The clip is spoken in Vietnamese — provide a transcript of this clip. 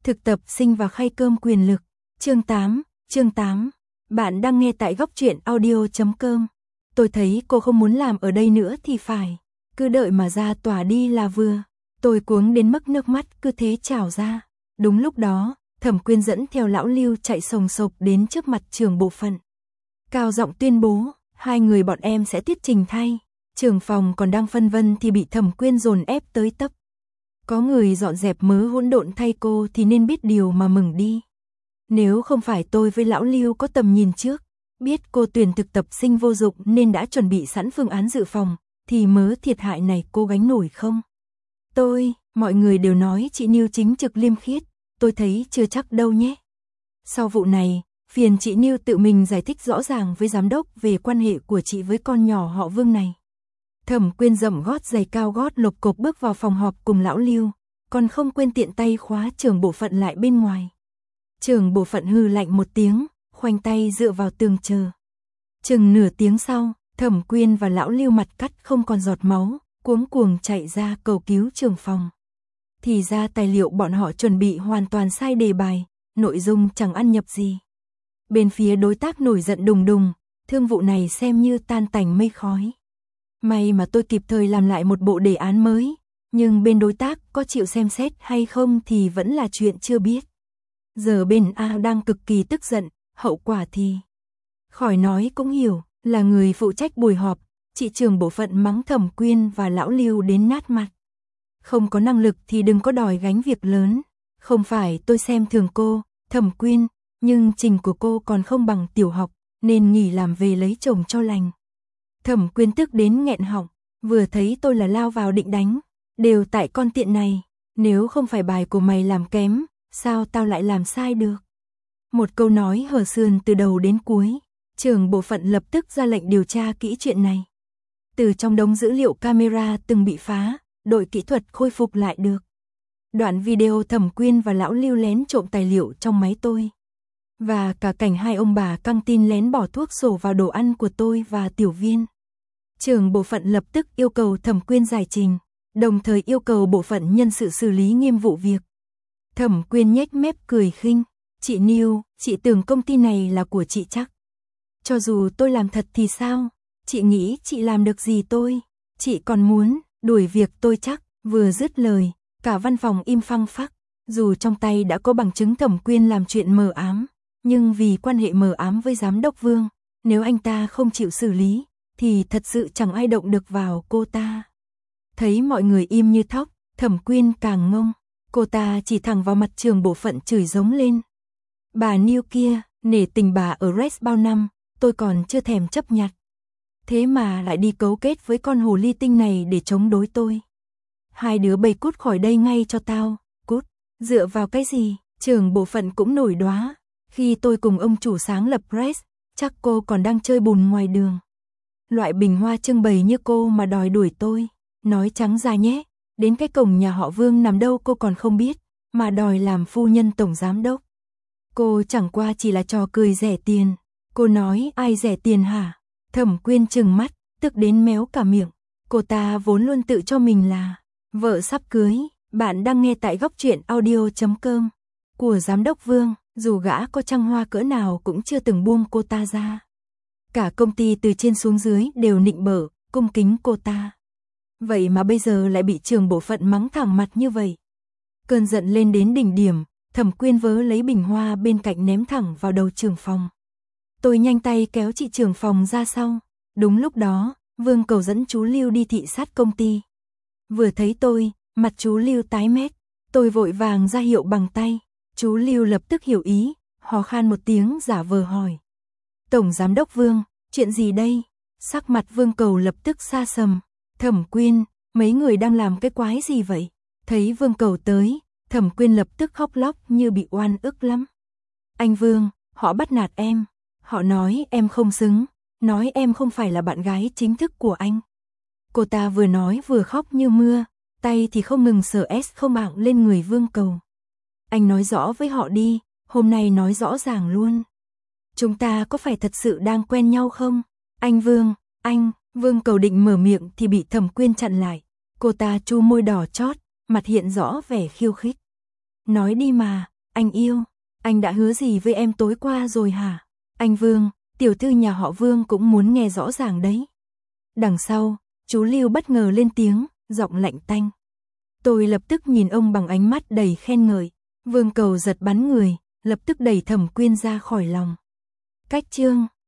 Thực tập sinh và khay cơm quyền lực. Chương 8. Bạn đang nghe tại góc truyện audio.com. Tôi thấy cô không muốn làm ở đây nữa thì phải. Cứ đợi mà ra tòa đi là vừa. Tôi cuống đến mức nước mắt cứ thế trào ra. Đúng lúc đó, Thẩm Quyên dẫn theo lão Lưu chạy sồng sộc đến trước mặt trưởng bộ phận. Cao giọng tuyên bố, 2 người bọn em sẽ thuyết trình thay. Trưởng phòng còn đang phân vân thì bị Thẩm Quyên dồn ép tới tấp. Có người dọn dẹp mớ hỗn độn thay cô thì nên biết điều mà mừng đi. Nếu không phải tôi với lão Lưu có tầm nhìn trước, biết cô tuyển thực tập sinh vô dụng nên đã chuẩn bị sẵn phương án dự phòng, thì mớ thiệt hại này cô gánh nổi không? Mọi người đều nói chị Niu chính trực liêm khiết, tôi thấy chưa chắc đâu nhé. Sau vụ này, phiền chị Niu tự mình giải thích rõ ràng với giám đốc về quan hệ của chị với con nhỏ họ Vương này. Thẩm Quyên dậm gót giày cao gót lộc cộc bước vào phòng họp cùng lão Lưu, còn không quên tiện tay khóa trưởng bộ phận lại bên ngoài. Trưởng bộ phận hừ lạnh một tiếng, khoanh tay dựa vào tường chờ. Chừng nửa tiếng sau, Thẩm Quyên và lão Lưu mặt cắt không còn giọt máu, cuống cuồng chạy ra cầu cứu trưởng phòng. Thì ra tài liệu bọn họ chuẩn bị hoàn toàn sai đề bài, nội dung chẳng ăn nhập gì. Bên phía đối tác nổi giận đùng đùng, thương vụ này xem như tan tành mây khói. May mà tôi kịp thời làm lại một bộ đề án mới, nhưng bên đối tác có chịu xem xét hay không thì vẫn là chuyện chưa biết. Giờ bên A đang cực kỳ tức giận, hậu quả thì khỏi nói cũng hiểu, là người phụ trách buổi họp, chị trưởng bộ phận mắng Thẩm Quyên và lão Lưu đến nát mặt. Không có năng lực thì đừng có đòi gánh việc lớn, không phải tôi xem thường cô, Thẩm Quyên, nhưng trình của cô còn không bằng tiểu học, nên nghỉ làm về lấy chồng cho lành. Thẩm Quyên tức đến nghẹn họng, vừa thấy tôi là lao vào định đánh, đều tại con tiện này, nếu không phải bài của mày làm kém, sao tao lại làm sai được. Một câu nói hở sườn từ đầu đến cuối, trưởng bộ phận lập tức ra lệnh điều tra kỹ chuyện này. Từ trong đống dữ liệu camera từng bị phá, đội kỹ thuật khôi phục lại được. Đoạn video Thẩm Quyên và lão Lưu lén trộm tài liệu trong máy tôi. Và cả cảnh 2 ông bà căng tin lén bỏ thuốc sổ vào đồ ăn của tôi và tiểu viên. Trưởng bộ phận lập tức yêu cầu Thẩm Quyên giải trình, đồng thời yêu cầu bộ phận nhân sự xử lý nghiêm vụ việc. Thẩm Quyên nhếch mép cười khinh, chị Niu, chị tưởng công ty này là của chị chắc. Cho dù tôi làm thật thì sao, chị nghĩ chị làm được gì tôi, chị còn muốn đuổi việc tôi chắc. Vừa dứt lời, cả văn phòng im phăng phắc, dù trong tay đã có bằng chứng Thẩm Quyên làm chuyện mờ ám, nhưng vì quan hệ mờ ám với giám đốc Vương, nếu anh ta không chịu xử lý, thì thật sự chẳng ai động được vào cô ta. Thấy mọi người im như thóc, Thẩm Quyên càng ngông, cô ta chỉ thẳng vào mặt trưởng bộ phận chửi giống lên. Bà Niu kia, nể tình bà ở Res bao năm, tôi còn chưa thèm chấp nhặt. Thế mà lại đi cấu kết với con hồ ly tinh này để chống đối tôi. 2 đứa bay cút khỏi đây ngay cho tao, cút, dựa vào cái gì, trưởng bộ phận cũng nổi đoá. Khi tôi cùng ông chủ sáng lập Res, chắc cô còn đang chơi bùn ngoài đường. Loại bình hoa trưng bày như cô mà đòi đuổi tôi, nói trắng ra nhé, đến cái cổng nhà họ Vương nằm đâu cô còn không biết, mà đòi làm phu nhân tổng giám đốc. Cô chẳng qua chỉ là trò cười rẻ tiền. Cô nói ai rẻ tiền hả? Thẩm Quyên trừng mắt, tức đến méo cả miệng. Cô ta vốn luôn tự cho mình là vợ sắp cưới. Bạn đang nghe tại góc truyện audio.com của giám đốc Vương, dù gã có trăng hoa cỡ nào cũng chưa từng buông cô ta ra. Cả công ty từ trên xuống dưới đều nịnh bợ, cung kính cô ta. Vậy mà bây giờ lại bị trưởng bộ phận mắng thẳng mặt như vậy. Cơn giận lên đến đỉnh điểm, Thẩm Quyên vớ lấy bình hoa bên cạnh ném thẳng vào đầu trưởng phòng. Tôi nhanh tay kéo chị trưởng phòng ra sau. Đúng lúc đó, Vương Cầu dẫn chú Lưu đi thị sát công ty. Vừa thấy tôi, mặt chú Lưu tái mét. Tôi vội vàng ra hiệu bằng tay. Chú Lưu lập tức hiểu ý, hò khan một tiếng giả vờ hỏi. Tổng giám đốc Vương, chuyện gì đây? Sắc mặt Vương Cầu lập tức xa sầm. Thẩm Quyên, mấy người đang làm cái quái gì vậy? Thấy Vương Cầu tới, Thẩm Quyên lập tức khóc lóc như bị oan ức lắm. Anh Vương, họ bắt nạt em. Họ nói em không xứng, nói em không phải là bạn gái chính thức của anh. Cô ta vừa nói vừa khóc như mưa, tay thì không ngừng sờ không ạng lên người Vương Cầu. Anh nói rõ với họ đi, hôm nay nói rõ ràng luôn. Chúng ta có phải thật sự đang quen nhau không? Anh Vương, Vương Cầu định mở miệng thì bị Thẩm Quyên chặn lại. Cô ta chu môi đỏ chót, mặt hiện rõ vẻ khiêu khích. Nói đi mà, Anh yêu, anh đã hứa gì với em tối qua rồi hả? Anh Vương, tiểu thư nhà họ Vương cũng muốn nghe rõ ràng đấy. Đằng sau, chú Lưu bất ngờ lên tiếng, giọng lạnh tanh. Tôi lập tức nhìn ông bằng ánh mắt đầy khen ngợi. Vương Cầu giật bắn người, lập tức đẩy Thẩm Quyên ra khỏi lòng. Cách chương